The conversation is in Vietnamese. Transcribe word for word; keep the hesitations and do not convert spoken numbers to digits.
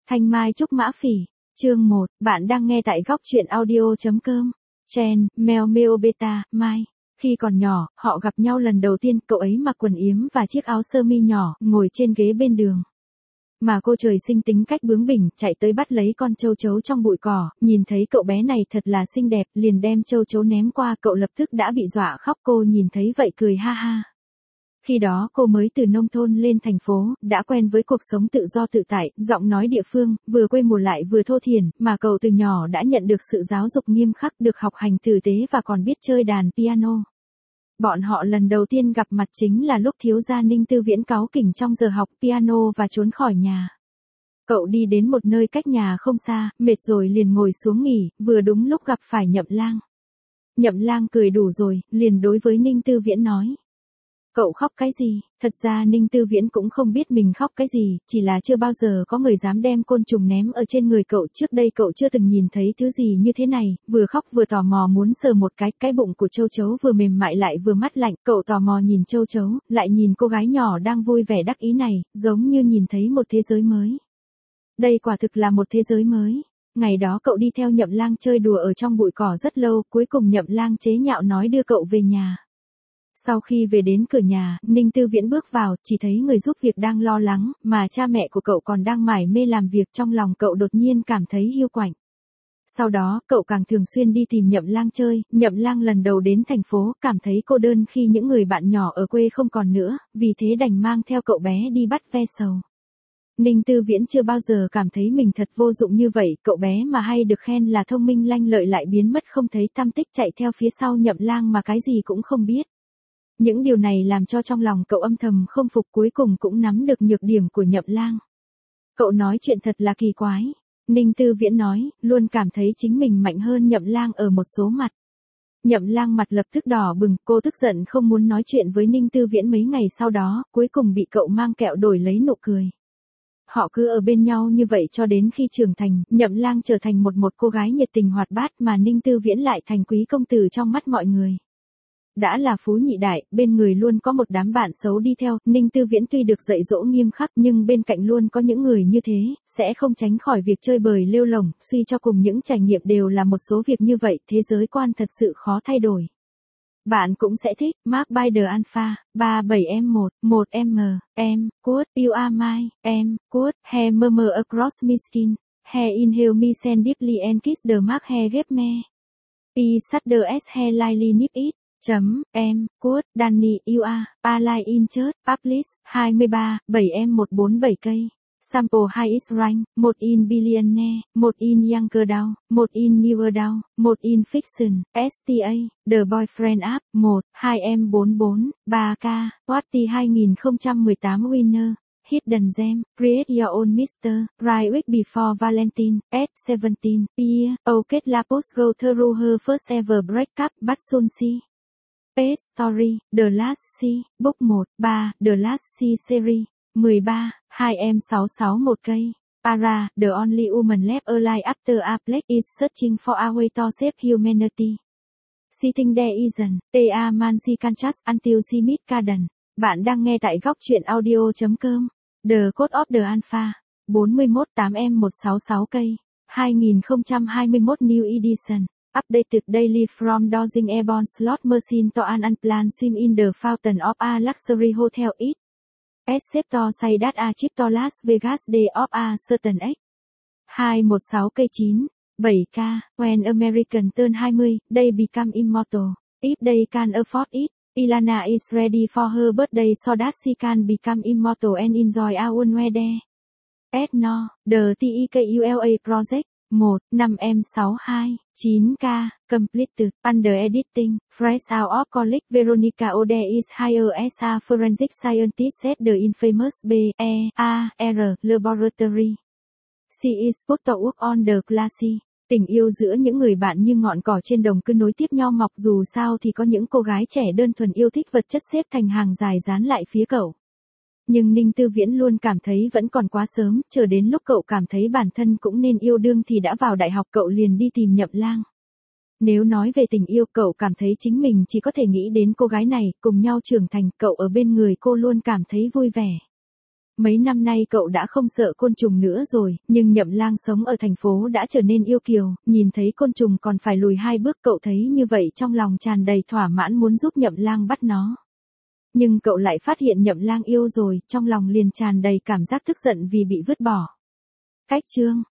Thanh Mai Trúc Mã Phỉ, chương một, bạn đang nghe tại góc truyện audio.com. Chen, Mèo Mèo Beta, Mai. Khi còn nhỏ, họ gặp nhau lần đầu tiên, cậu ấy mặc quần yếm và chiếc áo sơ mi nhỏ, ngồi trên ghế bên đường. Mà cô trời sinh tính cách bướng bỉnh, chạy tới bắt lấy con châu chấu trong bụi cỏ, nhìn thấy cậu bé này thật là xinh đẹp, liền đem châu chấu ném qua, cậu lập tức đã bị dọa khóc, cô nhìn thấy vậy cười ha ha. Khi đó cô mới từ nông thôn lên thành phố, đã quen với cuộc sống tự do tự tại, giọng nói địa phương, vừa quê mùa lại vừa thô thiển, mà cậu từ nhỏ đã nhận được sự giáo dục nghiêm khắc, được học hành tử tế và còn biết chơi đàn piano. Bọn họ lần đầu tiên gặp mặt chính là lúc thiếu gia Ninh Tư Viễn cáu kỉnh trong giờ học piano và trốn khỏi nhà. Cậu đi đến một nơi cách nhà không xa, mệt rồi liền ngồi xuống nghỉ, vừa đúng lúc gặp phải Nhậm Lang. Nhậm Lang cười đủ rồi, liền đối với Ninh Tư Viễn nói. Cậu khóc cái gì? Thật ra Ninh Tư Viễn cũng không biết mình khóc cái gì, chỉ là chưa bao giờ có người dám đem côn trùng ném ở trên người cậu, trước đây cậu chưa từng nhìn thấy thứ gì như thế này, vừa khóc vừa tò mò muốn sờ một cái, cái bụng của châu chấu vừa mềm mại lại vừa mát lạnh, cậu tò mò nhìn châu chấu, lại nhìn cô gái nhỏ đang vui vẻ đắc ý này, giống như nhìn thấy một thế giới mới. Đây quả thực là một thế giới mới. Ngày đó cậu đi theo Nhậm Lang chơi đùa ở trong bụi cỏ rất lâu, cuối cùng Nhậm Lang chế nhạo nói đưa cậu về nhà. Sau khi về đến cửa nhà, Ninh Tư Viễn bước vào, chỉ thấy người giúp việc đang lo lắng, mà cha mẹ của cậu còn đang mải mê làm việc, trong lòng cậu đột nhiên cảm thấy hiu quạnh. Sau đó, cậu càng thường xuyên đi tìm Nhậm Lang chơi, Nhậm Lang lần đầu đến thành phố, cảm thấy cô đơn khi những người bạn nhỏ ở quê không còn nữa, vì thế đành mang theo cậu bé đi bắt ve sầu. Ninh Tư Viễn chưa bao giờ cảm thấy mình thật vô dụng như vậy, cậu bé mà hay được khen là thông minh lanh lợi lại biến mất không thấy tăm tích, chạy theo phía sau Nhậm Lang mà cái gì cũng không biết. Những điều này làm cho trong lòng cậu âm thầm không phục, cuối cùng cũng nắm được nhược điểm của Nhậm Lang. Cậu nói chuyện thật là kỳ quái. Ninh Tư Viễn nói, luôn cảm thấy chính mình mạnh hơn Nhậm Lang ở một số mặt. Nhậm Lang mặt lập tức đỏ bừng, cô tức giận không muốn nói chuyện với Ninh Tư Viễn mấy ngày sau đó, cuối cùng bị cậu mang kẹo đổi lấy nụ cười. Họ cứ ở bên nhau như vậy cho đến khi trưởng thành, Nhậm Lang trở thành một một cô gái nhiệt tình hoạt bát mà Ninh Tư Viễn lại thành quý công tử trong mắt mọi người. Đã là phú nhị đại, bên người luôn có một đám bạn xấu đi theo, Ninh Tư Viễn tuy được dạy dỗ nghiêm khắc nhưng bên cạnh luôn có những người như thế, sẽ không tránh khỏi việc chơi bời lêu lổng, suy cho cùng những trải nghiệm đều là một số việc như vậy, thế giới quan thật sự khó thay đổi. Bạn cũng sẽ thích, Mark by the Alpha, ba mươi bảy M một, một M, em, quote, you are my, em, quote, hair murmur across my skin, hair inhale me send deeply and kiss the mark hair gap me. I shudder as hair lightly nip it. Chấm, em, quote, Danny, you are, Ally in church, publish, hai mươi ba, bảy M một bốn bảy cây. Sample hai is rank, một in billionaire, một in younger down, một in newer down, một in fiction, ét tê a, The Boyfriend App, một, hai M bốn bốn, ba K, Watty hai không một tám winner. Hidden Gem, Create Your Own mister Right Week Before Valentine, at seventeen, Year, Oket La Post Go Through Her First Ever Breakup, But Soon See. Page Story, The Last Sea, Book một, ba, The Last Sea Series, mười ba, hai M sáu sáu một cây. Para, The Only Woman Left Alive After a Plague is Searching for a Way to Save Humanity. Sitting There Isn't, T A Man She Can Trust Until She Meets Garden. Bạn đang nghe tại góc truyện audio.com. The Code of the Alpha, bốn mươi mốt tám M một sáu sáu cây, hai không hai mốt New Edition. Updated daily from dodging airborne slot machine to an unplanned swim in the fountain of a luxury hotel it. Except to say that a trip to Las Vegas day of a certain age. hai một sáu cây chín, bảy K, when American turn hai mươi, they become immortal. If they can afford it, Ilana is ready for her birthday so that she can become immortal and enjoy our own wedding. S no, the TEKULA project. một, năm M sáu hai, chín K, completed, under editing, fresh out of college Veronica Ode is hired as a forensic scientist at the infamous B E A R laboratory. She is put to work on the classy. Tình yêu giữa những người bạn như ngọn cỏ trên đồng cứ nối tiếp nhau mọc, dù sao thì có những cô gái trẻ đơn thuần yêu thích vật chất xếp thành hàng dài dán lại phía cậu. Nhưng Ninh Tư Viễn luôn cảm thấy vẫn còn quá sớm, chờ đến lúc cậu cảm thấy bản thân cũng nên yêu đương thì đã vào đại học, cậu liền đi tìm Nhậm Lang. Nếu nói về tình yêu, cậu cảm thấy chính mình chỉ có thể nghĩ đến cô gái này, cùng nhau trưởng thành, cậu ở bên người cô luôn cảm thấy vui vẻ. Mấy năm nay cậu đã không sợ côn trùng nữa rồi, nhưng Nhậm Lang sống ở thành phố đã trở nên yêu kiều, nhìn thấy côn trùng còn phải lùi hai bước, cậu thấy như vậy trong lòng tràn đầy thỏa mãn muốn giúp Nhậm Lang bắt nó. Nhưng cậu lại phát hiện Nhậm Lang yêu rồi, trong lòng liền tràn đầy cảm giác tức giận vì bị vứt bỏ. Cách chương